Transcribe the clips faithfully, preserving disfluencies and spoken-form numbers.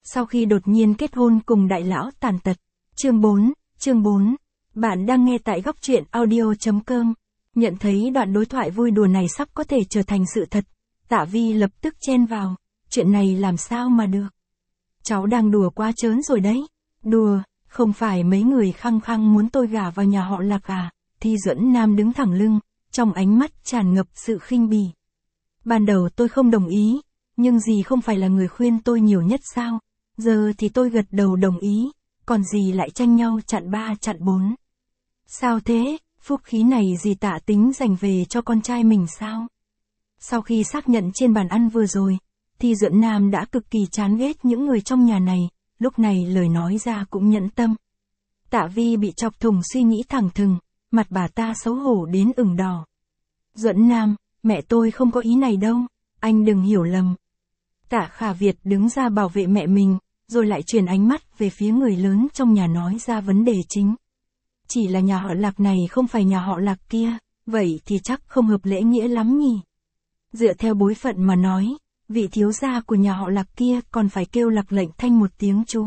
sau khi đột nhiên kết hôn cùng đại lão tàn tật. Chương bốn, chương bốn. Bạn đang nghe tại góc truyện audio chấm com. Nhận thấy đoạn đối thoại vui đùa này sắp có thể trở thành sự thật, Tạ Vi lập tức chen vào. Chuyện này làm sao mà được? Cháu đang đùa quá trớn rồi đấy. Đùa, không phải mấy người khăng khăng muốn tôi gả vào nhà họ Lạc à? Thi Duẫn Nam đứng thẳng lưng, trong ánh mắt tràn ngập sự khinh bỉ. Ban đầu tôi không đồng ý, nhưng dì không phải là người khuyên tôi nhiều nhất sao? Giờ thì tôi gật đầu đồng ý, còn dì lại tranh nhau chặn ba chặn bốn. Sao thế, phúc khí này dì Tạ tính dành về cho con trai mình sao? Sau khi xác nhận trên bàn ăn vừa rồi, Thi Duẫn Nam đã cực kỳ chán ghét những người trong nhà này, lúc này lời nói ra cũng nhẫn tâm. Tạ Vi bị chọc thùng suy nghĩ thẳng thừng, mặt bà ta xấu hổ đến ửng đỏ. Duẫn Nam, mẹ tôi không có ý này đâu, anh đừng hiểu lầm. Tạ Khả Việt đứng ra bảo vệ mẹ mình, rồi lại chuyển ánh mắt về phía người lớn trong nhà nói ra vấn đề chính. Chỉ là nhà họ Lạc này không phải nhà họ Lạc kia, vậy thì chắc không hợp lễ nghĩa lắm nhỉ. Dựa theo bối phận mà nói, vị thiếu gia của nhà họ Lạc kia còn phải kêu Lạc Lệnh Thanh một tiếng chú.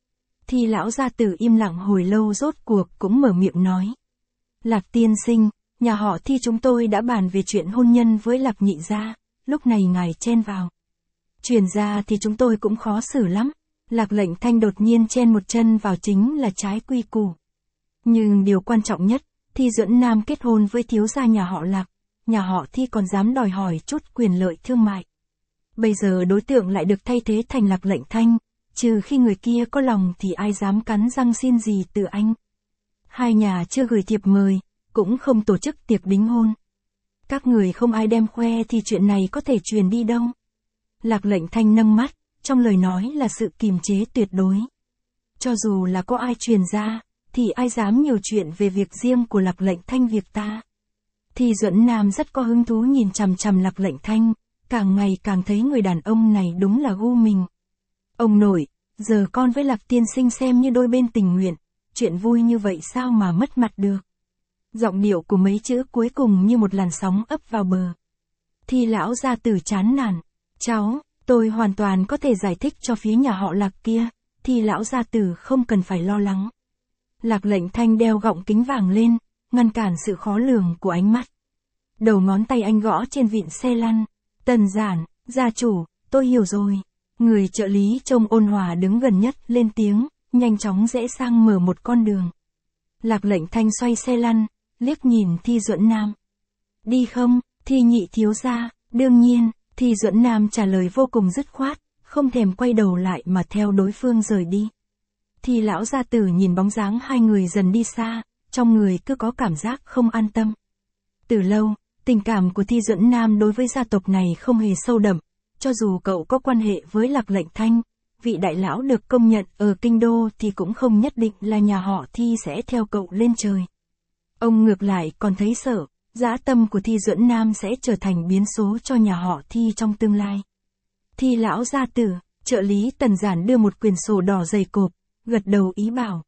Thì lão gia tử im lặng hồi lâu rốt cuộc cũng mở miệng nói. Lạc tiên sinh, nhà họ Thi chúng tôi đã bàn về chuyện hôn nhân với Lạc nhị gia, lúc này ngài chen vào. Truyền ra thì chúng tôi cũng khó xử lắm. Lạc Lệnh Thanh đột nhiên chen một chân vào chính là trái quy củ. Nhưng điều quan trọng nhất, Thi Duẫn Nam kết hôn với thiếu gia nhà họ Lạc, nhà họ Thi còn dám đòi hỏi chút quyền lợi thương mại. Bây giờ đối tượng lại được thay thế thành Lạc Lệnh Thanh, trừ khi người kia có lòng thì ai dám cắn răng xin gì từ anh. Hai nhà chưa gửi thiệp mời, cũng không tổ chức tiệc đính hôn. Các người không ai đem khoe thì chuyện này có thể truyền đi đâu. Lạc Lệnh Thanh nâng mắt, trong lời nói là sự kiềm chế tuyệt đối. Cho dù là có ai truyền ra, thì ai dám nhiều chuyện về việc riêng của Lạc Lệnh Thanh việc ta. Thì Duẫn Nam rất có hứng thú nhìn chằm chằm Lạc Lệnh Thanh, càng ngày càng thấy người đàn ông này đúng là gu mình. Ông nội, giờ con với Lạc tiên sinh xem như đôi bên tình nguyện, chuyện vui như vậy sao mà mất mặt được. Giọng điệu của mấy chữ cuối cùng như một làn sóng ấp vào bờ. Thì lão gia tử chán nản. Cháu, tôi hoàn toàn có thể giải thích cho phía nhà họ Lạc kia, thì lão gia tử không cần phải lo lắng. Lạc Lệnh Thanh đeo gọng kính vàng lên, ngăn cản sự khó lường của ánh mắt. Đầu ngón tay anh gõ trên vịn xe lăn. Tần Giản, gia chủ, tôi hiểu rồi. Người trợ lý trông ôn hòa đứng gần nhất lên tiếng, nhanh chóng rẽ sang mở một con đường. Lạc Lệnh Thanh xoay xe lăn, liếc nhìn Thi Duẫn Nam. Đi không, Thi nhị thiếu gia? Đương nhiên. Thi Duẫn Nam trả lời vô cùng dứt khoát, không thèm quay đầu lại mà theo đối phương rời đi. Thì lão gia tử nhìn bóng dáng hai người dần đi xa, trong người cứ có cảm giác không an tâm. Từ lâu, tình cảm của Thi Duẫn Nam đối với gia tộc này không hề sâu đậm, cho dù cậu có quan hệ với Lạc Lệnh Thanh, vị đại lão được công nhận ở kinh đô thì cũng không nhất định là nhà họ Thi sẽ theo cậu lên trời. Ông ngược lại còn thấy sợ, dã tâm của Thi Duẫn Nam sẽ trở thành biến số cho nhà họ Thi trong tương lai. Thi lão gia tử, trợ lý Tần Giản đưa một quyển sổ đỏ dày cộp, gật đầu ý bảo.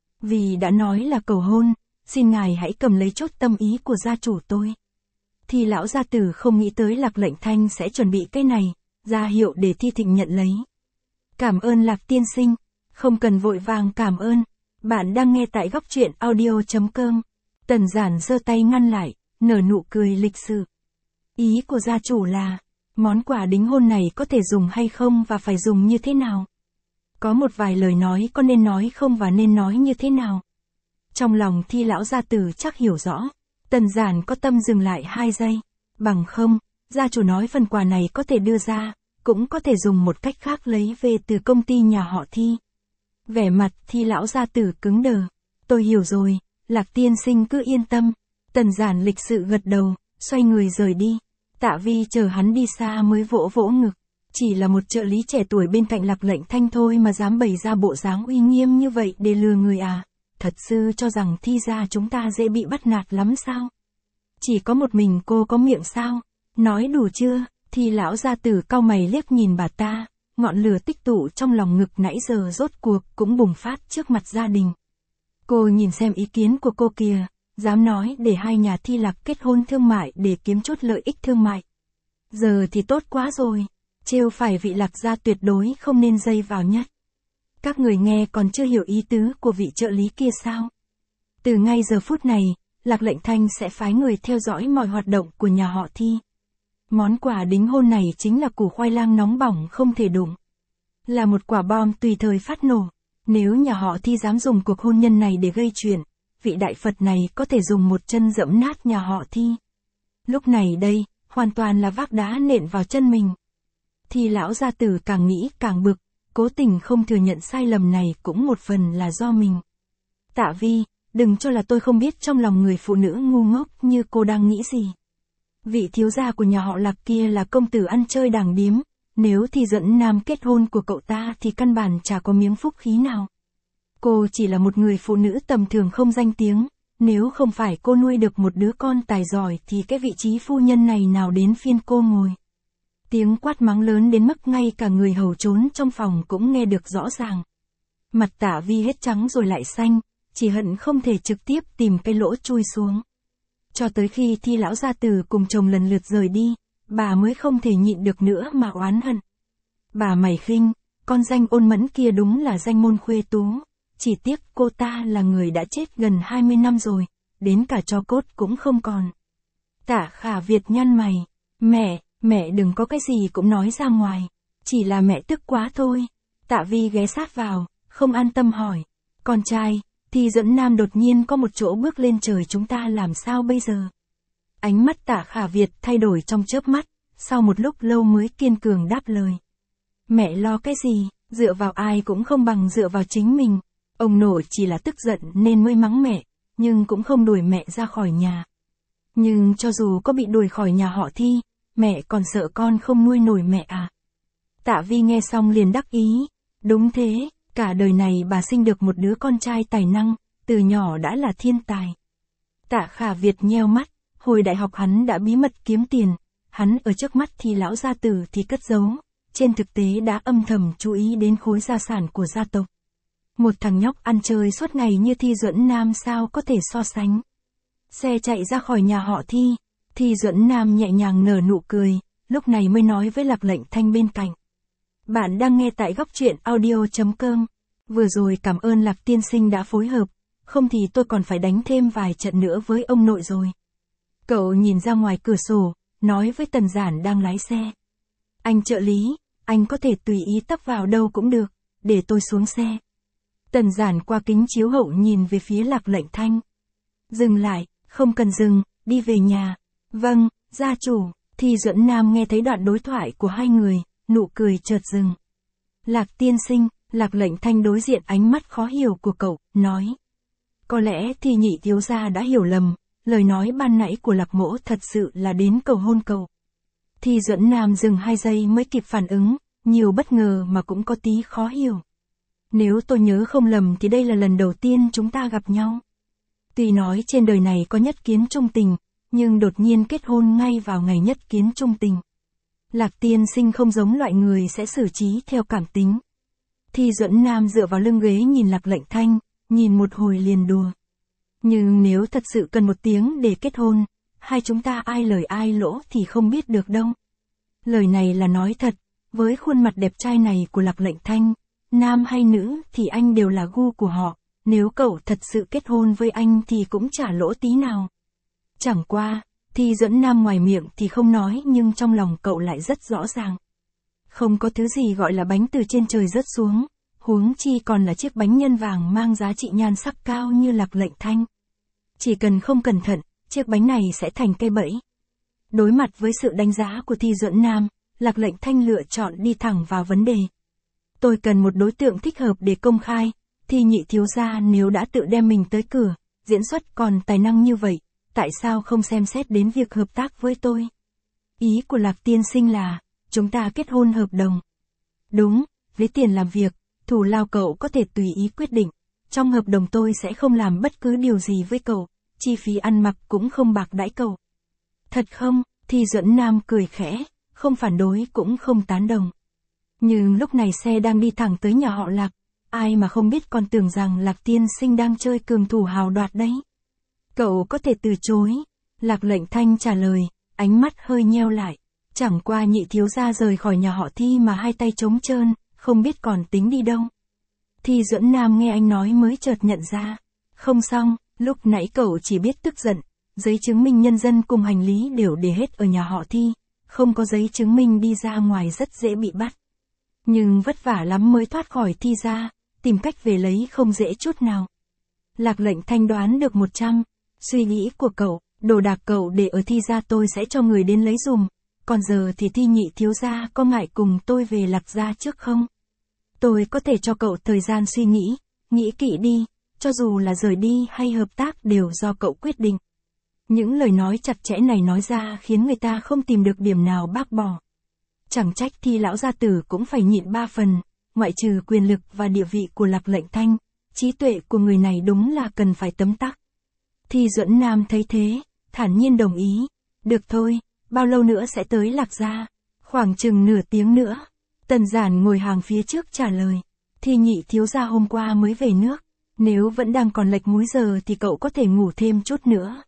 Vì đã nói là cầu hôn, xin ngài hãy cầm lấy chốt tâm ý của gia chủ tôi. Thì lão gia tử không nghĩ tới Lạc Lệnh Thanh sẽ chuẩn bị cái này, ra hiệu để Thi Thịnh nhận lấy. Cảm ơn Lạc tiên sinh, không cần vội vàng cảm ơn, bạn đang nghe tại góc truyện audio chấm com. Tần Giản giơ tay ngăn lại, nở nụ cười lịch sự. Ý của gia chủ là, món quà đính hôn này có thể dùng hay không và phải dùng như thế nào? Có một vài lời nói có nên nói không và nên nói như thế nào? Trong lòng Thi lão gia tử chắc hiểu rõ. Tần Giản có tâm dừng lại hai giây. Bằng không, gia chủ nói phần quà này có thể đưa ra, cũng có thể dùng một cách khác lấy về từ công ty nhà họ Thi. Vẻ mặt Thi lão gia tử cứng đờ. Tôi hiểu rồi, Lạc tiên sinh cứ yên tâm. Tần Giản lịch sự gật đầu, xoay người rời đi. Tạ Vi chờ hắn đi xa mới vỗ vỗ ngực. Chỉ là một trợ lý trẻ tuổi bên cạnh Lạc Lệnh Thanh thôi mà dám bày ra bộ dáng uy nghiêm như vậy để lừa người à? Thật sự cho rằng Thi gia chúng ta dễ bị bắt nạt lắm sao? Chỉ có một mình cô có miệng sao? Nói đủ chưa? Thi lão gia tử cau mày liếc nhìn bà ta, ngọn lửa tích tụ trong lòng ngực nãy giờ rốt cuộc cũng bùng phát trước mặt gia đình. Cô nhìn xem ý kiến của cô kìa, dám nói để hai nhà Thi Lạc kết hôn thương mại để kiếm chút lợi ích thương mại. Giờ thì tốt quá rồi, trêu phải vị Lạc gia tuyệt đối không nên dây vào nhất. Các người nghe còn chưa hiểu ý tứ của vị trợ lý kia sao? Từ ngay giờ phút này, Lạc Lệnh Thanh sẽ phái người theo dõi mọi hoạt động của nhà họ Thi. Món quà đính hôn này chính là củ khoai lang nóng bỏng không thể đụng. Là một quả bom tùy thời phát nổ. Nếu nhà họ Thi dám dùng cuộc hôn nhân này để gây chuyện, vị đại Phật này có thể dùng một chân dẫm nát nhà họ Thi. Lúc này đây, hoàn toàn là vác đá nện vào chân mình. Thì lão gia tử càng nghĩ càng bực, cố tình không thừa nhận sai lầm này cũng một phần là do mình. Tạ Vi, đừng cho là tôi không biết trong lòng người phụ nữ ngu ngốc như cô đang nghĩ gì. Vị thiếu gia của nhà họ Lạc kia là công tử ăn chơi đàng điếm, nếu Thi Duẫn Nam kết hôn của cậu ta thì căn bản chả có miếng phúc khí nào. Cô chỉ là một người phụ nữ tầm thường không danh tiếng, nếu không phải cô nuôi được một đứa con tài giỏi thì cái vị trí phu nhân này nào đến phiên cô ngồi. Tiếng quát mắng lớn đến mức ngay cả người hầu trốn trong phòng cũng nghe được rõ ràng. Mặt Tạ Vi hết trắng rồi lại xanh, chỉ hận không thể trực tiếp tìm cái lỗ chui xuống. Cho tới khi Thi lão gia tử cùng chồng lần lượt rời đi, bà mới không thể nhịn được nữa mà oán hận. Bà mày khinh, con danh Ôn Mẫn kia đúng là danh môn khuê tú, chỉ tiếc cô ta là người đã chết gần hai mươi năm rồi, đến cả tro cốt cũng không còn. Tạ Khả Việt nhăn mày, mẹ, mẹ đừng có cái gì cũng nói ra ngoài, chỉ là mẹ tức quá thôi. Tạ Vi ghé sát vào, không an tâm hỏi, con trai, Thi Duẫn Nam đột nhiên có một chỗ bước lên trời chúng ta làm sao bây giờ? Ánh mắt Tạ Khả Việt thay đổi trong chớp mắt, sau một lúc lâu mới kiên cường đáp lời. Mẹ lo cái gì, dựa vào ai cũng không bằng dựa vào chính mình. Ông nội chỉ là tức giận nên mới mắng mẹ, nhưng cũng không đuổi mẹ ra khỏi nhà. Nhưng cho dù có bị đuổi khỏi nhà họ Thi, mẹ còn sợ con không nuôi nổi mẹ à? Tạ Vi nghe xong liền đắc ý, đúng thế, cả đời này bà sinh được một đứa con trai tài năng, từ nhỏ đã là thiên tài. Tạ Khả Việt nheo mắt, hồi đại học hắn đã bí mật kiếm tiền, hắn ở trước mắt thì lão gia tử thì cất giấu, trên thực tế đã âm thầm chú ý đến khối gia sản của gia tộc. Một thằng nhóc ăn chơi suốt ngày như Thi Duẫn Nam sao có thể so sánh. Xe chạy ra khỏi nhà họ Thi, Thi Duẫn Nam nhẹ nhàng nở nụ cười, lúc này mới nói với Lạc Lệnh Thanh bên cạnh. Bạn đang nghe tại góc truyện audio chấm com. Vừa rồi cảm ơn Lạc tiên sinh đã phối hợp, không thì tôi còn phải đánh thêm vài trận nữa với ông nội rồi. Cậu nhìn ra ngoài cửa sổ, nói với Tần Giản đang lái xe. Anh trợ lý, anh có thể tùy ý tấp vào đâu cũng được, để tôi xuống xe. Tần Giản qua kính chiếu hậu nhìn về phía Lạc Lệnh Thanh. Dừng lại, không cần dừng, đi về nhà. Vâng, gia chủ. Thi Duẫn Nam nghe thấy đoạn đối thoại của hai người, nụ cười chợt dừng. Lạc tiên sinh, Lạc Lệnh Thanh đối diện ánh mắt khó hiểu của cậu, nói. Có lẽ thì nhị thiếu gia đã hiểu lầm, lời nói ban nãy của Lạc mỗ thật sự là đến cầu hôn cậu. Thi Duẫn Nam dừng hai giây mới kịp phản ứng, nhiều bất ngờ mà cũng có tí khó hiểu. Nếu tôi nhớ không lầm thì đây là lần đầu tiên chúng ta gặp nhau. Tuy nói trên đời này có nhất kiến chung tình, nhưng đột nhiên kết hôn ngay vào ngày nhất kiến chung tình. Lạc tiên sinh không giống loại người sẽ xử trí theo cảm tính. Thi Duẫn Nam dựa vào lưng ghế nhìn Lạc Lệnh Thanh, nhìn một hồi liền đùa. Nhưng nếu thật sự cần một tiếng để kết hôn, hai chúng ta ai lời ai lỗ thì không biết được đâu. Lời này là nói thật, với khuôn mặt đẹp trai này của Lạc Lệnh Thanh, nam hay nữ thì anh đều là gu của họ, nếu cậu thật sự kết hôn với anh thì cũng chả lỗ tí nào. Chẳng qua, Thi Duẫn Nam ngoài miệng thì không nói nhưng trong lòng cậu lại rất rõ ràng. Không có thứ gì gọi là bánh từ trên trời rớt xuống, huống chi còn là chiếc bánh nhân vàng mang giá trị nhan sắc cao như Lạc Lệnh Thanh. Chỉ cần không cẩn thận, chiếc bánh này sẽ thành cây bẫy. Đối mặt với sự đánh giá của Thi Duẫn Nam, Lạc Lệnh Thanh lựa chọn đi thẳng vào vấn đề. Tôi cần một đối tượng thích hợp để công khai, Thi nhị thiếu gia nếu đã tự đem mình tới cửa, diễn xuất còn tài năng như vậy, tại sao không xem xét đến việc hợp tác với tôi? Ý của Lạc tiên sinh là, chúng ta kết hôn hợp đồng. Đúng, với tiền làm việc, thủ lao cậu có thể tùy ý quyết định, trong hợp đồng tôi sẽ không làm bất cứ điều gì với cậu, chi phí ăn mặc cũng không bạc đãi cậu. Thật không? Thi Duẫn Nam cười khẽ, không phản đối cũng không tán đồng. Nhưng lúc này xe đang đi thẳng tới nhà họ Lạc, ai mà không biết còn tưởng rằng Lạc tiên sinh đang chơi cường thủ hào đoạt đấy. Cậu có thể từ chối. Lạc Lệnh Thanh trả lời, ánh mắt hơi nheo lại. Chẳng qua nhị thiếu gia rời khỏi nhà họ Thi mà hai tay trống trơn, không biết còn tính đi đâu. Thi Duẫn Nam nghe anh nói mới chợt nhận ra. Không xong, lúc nãy cậu chỉ biết tức giận. Giấy chứng minh nhân dân cùng hành lý đều để hết ở nhà họ Thi. Không có giấy chứng minh đi ra ngoài rất dễ bị bắt. Nhưng vất vả lắm mới thoát khỏi Thi ra, tìm cách về lấy không dễ chút nào. Lạc Lệnh Thanh đoán được một trăm. Suy nghĩ của cậu, đồ đạc cậu để ở Thi ra tôi sẽ cho người đến lấy dùm. Còn giờ thì Thi nhị thiếu gia có ngại cùng tôi về Lạc gia trước không? Tôi có thể cho cậu thời gian suy nghĩ, nghĩ kỹ đi, cho dù là rời đi hay hợp tác đều do cậu quyết định. Những lời nói chặt chẽ này nói ra khiến người ta không tìm được điểm nào bác bỏ. Chẳng trách Thi lão gia tử cũng phải nhịn ba phần, ngoại trừ quyền lực và địa vị của Lạc Lệnh Thanh, trí tuệ của người này đúng là cần phải tấm tắc. Thi Duẫn Nam thấy thế, thản nhiên đồng ý. Được thôi, bao lâu nữa sẽ tới Lạc gia? Khoảng chừng nửa tiếng nữa. Tần Giản ngồi hàng phía trước trả lời. Thi nhị thiếu gia hôm qua mới về nước. Nếu vẫn đang còn lệch múi giờ thì cậu có thể ngủ thêm chút nữa.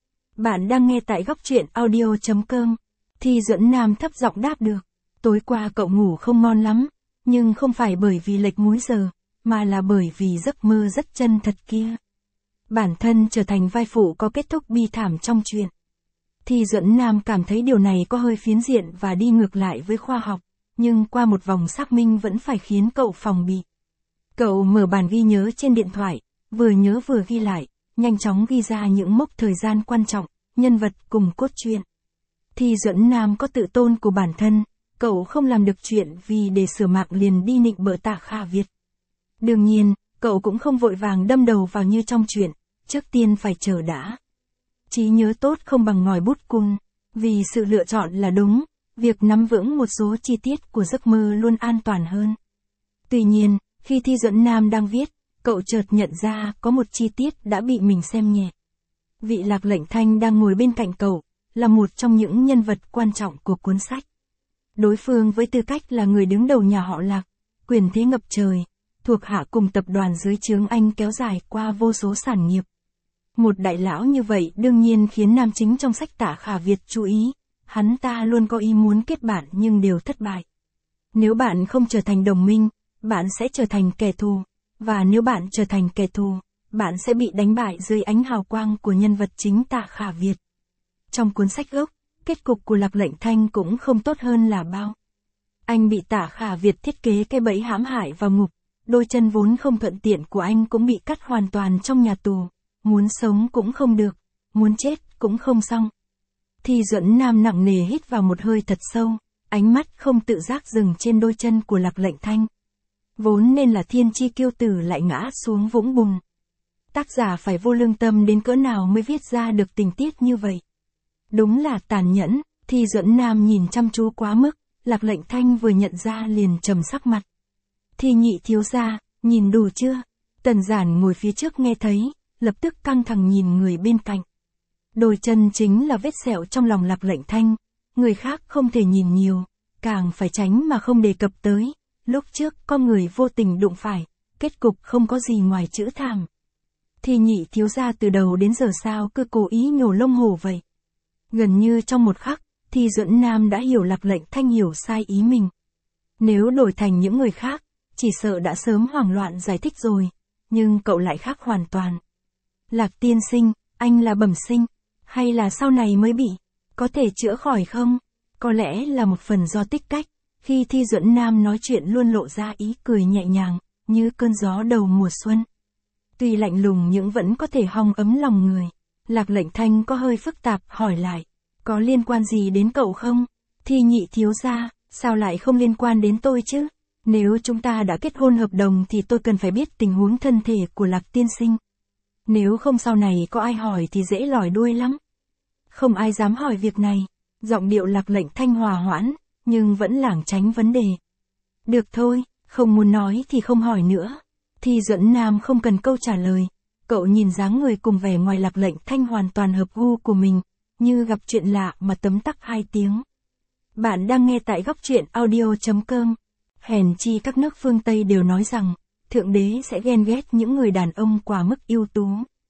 Bạn đang nghe tại góc truyện audio chấm com. Thi Duẫn Nam thấp giọng đáp được. Tối qua cậu ngủ không ngon lắm, nhưng không phải bởi vì lệch múi giờ, mà là bởi vì giấc mơ rất chân thật kia. Bản thân trở thành vai phụ có kết thúc bi thảm trong chuyện. Thi Duẫn Nam cảm thấy điều này có hơi phiến diện và đi ngược lại với khoa học, nhưng qua một vòng xác minh vẫn phải khiến cậu phòng bị. Cậu mở bản ghi nhớ trên điện thoại, vừa nhớ vừa ghi lại, nhanh chóng ghi ra những mốc thời gian quan trọng, nhân vật cùng cốt truyện. Thi Duẫn Nam có tự tôn của bản thân, cậu không làm được chuyện vì để sửa mạng liền đi nịnh bợ Tạ Khả Việt. Đương nhiên, cậu cũng không vội vàng đâm đầu vào như trong chuyện, trước tiên phải chờ đã. Trí nhớ tốt không bằng ngòi bút cun, vì sự lựa chọn là đúng, việc nắm vững một số chi tiết của giấc mơ luôn an toàn hơn. Tuy nhiên, khi Thi Duẫn Nam đang viết, cậu chợt nhận ra có một chi tiết đã bị mình xem nhẹ. Vị Lạc Lệnh Thanh đang ngồi bên cạnh cậu, là một trong những nhân vật quan trọng của cuốn sách. Đối phương với tư cách là người đứng đầu nhà họ Lạc, quyền thế ngập trời, thuộc hạ cùng tập đoàn dưới trướng anh kéo dài qua vô số sản nghiệp. Một đại lão như vậy đương nhiên khiến nam chính trong sách Tạ Khả Việt chú ý, hắn ta luôn có ý muốn kết bạn nhưng đều thất bại. Nếu bạn không trở thành đồng minh, bạn sẽ trở thành kẻ thù, và nếu bạn trở thành kẻ thù, bạn sẽ bị đánh bại dưới ánh hào quang của nhân vật chính Tạ Khả Việt. Trong cuốn sách gốc, kết cục của Lạc Lệnh Thanh cũng không tốt hơn là bao. Anh bị Tạ Khả Việt thiết kế cái bẫy hãm hại vào ngục, đôi chân vốn không thuận tiện của anh cũng bị cắt hoàn toàn trong nhà tù, muốn sống cũng không được, muốn chết cũng không xong. Thi Duẫn Nam nặng nề hít vào một hơi thật sâu, ánh mắt không tự giác dừng trên đôi chân của Lạc Lệnh Thanh. Vốn nên là thiên chi kiêu tử lại ngã xuống vũng bùn. Tác giả phải vô lương tâm đến cỡ nào mới viết ra được tình tiết như vậy. Đúng là tàn nhẫn. Thi Duẫn Nam nhìn chăm chú quá mức, Lạc Lệnh Thanh vừa nhận ra liền trầm sắc mặt. Thi nhị thiếu gia, nhìn đủ chưa? Tần Giản ngồi phía trước nghe thấy, lập tức căng thẳng nhìn người bên cạnh. Đôi chân chính là vết sẹo trong lòng Lạc Lệnh Thanh, người khác không thể nhìn nhiều, càng phải tránh mà không đề cập tới. Lúc trước có người vô tình đụng phải, kết cục không có gì ngoài chữ thảm. Thi nhị thiếu gia từ đầu đến giờ sao cứ cố ý nhổ lông hổ vậy? Gần như trong một khắc, Thi Duẫn Nam đã hiểu Lạc Lệnh Thanh hiểu sai ý mình. Nếu đổi thành những người khác, chỉ sợ đã sớm hoảng loạn giải thích rồi, nhưng cậu lại khác hoàn toàn. Lạc tiên sinh, anh là bẩm sinh, hay là sau này mới bị, có thể chữa khỏi không? Có lẽ là một phần do tích cách, khi Thi Duẫn Nam nói chuyện luôn lộ ra ý cười nhẹ nhàng, như cơn gió đầu mùa xuân. Tuy lạnh lùng nhưng vẫn có thể hong ấm lòng người. Lạc Lệnh Thanh có hơi phức tạp hỏi lại, có liên quan gì đến cậu không? Thi nhị thiếu gia, sao lại không liên quan đến tôi chứ? Nếu chúng ta đã kết hôn hợp đồng thì tôi cần phải biết tình huống thân thể của Lạc tiên sinh. Nếu không sau này có ai hỏi thì dễ lòi đuôi lắm. Không ai dám hỏi việc này. Giọng điệu Lạc Lệnh Thanh hòa hoãn, nhưng vẫn lảng tránh vấn đề. Được thôi, không muốn nói thì không hỏi nữa. Thi Duẫn Nam không cần câu trả lời. Cậu nhìn dáng người cùng vẻ ngoài Lạc Lệnh Thanh hoàn toàn hợp gu của mình, như gặp chuyện lạ mà tấm tắc hai tiếng. Bạn đang nghe tại góc truyện audio chấm com. Hèn chi các nước phương Tây đều nói rằng, Thượng Đế sẽ ghen ghét những người đàn ông quá mức ưu tú.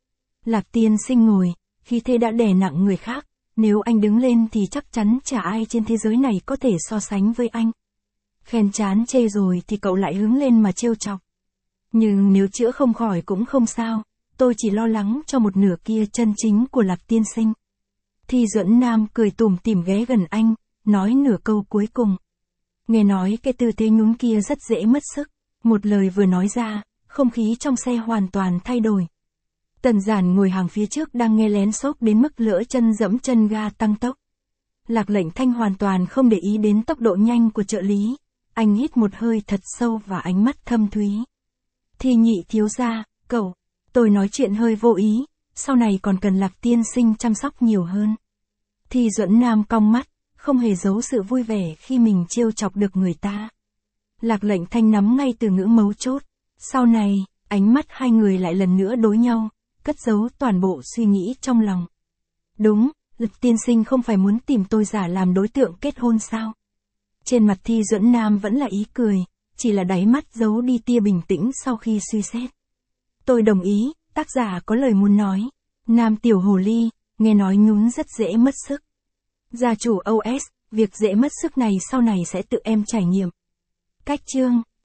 Lạc tiên sinh ngồi, khi thế đã đè nặng người khác, nếu anh đứng lên thì chắc chắn chả ai trên thế giới này có thể so sánh với anh. Khen chán chê rồi thì cậu lại hướng lên mà trêu chọc. Nhưng nếu chữa không khỏi cũng không sao, tôi chỉ lo lắng cho một nửa kia chân chính của Lạc tiên sinh. Thi Duẫn Nam cười tủm tỉm ghé gần anh, nói nửa câu cuối cùng. Nghe nói cái tư thế nhún kia rất dễ mất sức, một lời vừa nói ra, không khí trong xe hoàn toàn thay đổi. Tần Giản ngồi hàng phía trước đang nghe lén sốc đến mức lỡ chân dẫm chân ga tăng tốc. Lạc Lệnh Thanh hoàn toàn không để ý đến tốc độ nhanh của trợ lý, anh hít một hơi thật sâu và ánh mắt thâm thúy. Thi nhị thiếu gia, cậu, tôi nói chuyện hơi vô ý, sau này còn cần Lạc tiên sinh chăm sóc nhiều hơn. Thi Duẫn Nam cong mắt, không hề giấu sự vui vẻ khi mình trêu chọc được người ta. Lạc Lệnh Thanh nắm ngay từ ngữ mấu chốt. Sau này, ánh mắt hai người lại lần nữa đối nhau, cất giấu toàn bộ suy nghĩ trong lòng. Đúng, Lạc tiên sinh không phải muốn tìm tôi giả làm đối tượng kết hôn sao? Trên mặt Thi Duẫn Nam vẫn là ý cười, chỉ là đáy mắt giấu đi tia bình tĩnh sau khi suy xét. Tôi đồng ý, tác giả có lời muốn nói. Nam tiểu hồ ly, nghe nói nhún rất dễ mất sức. Gia chủ ô ét, việc dễ mất sức này sau này sẽ tự em trải nghiệm. Cách chương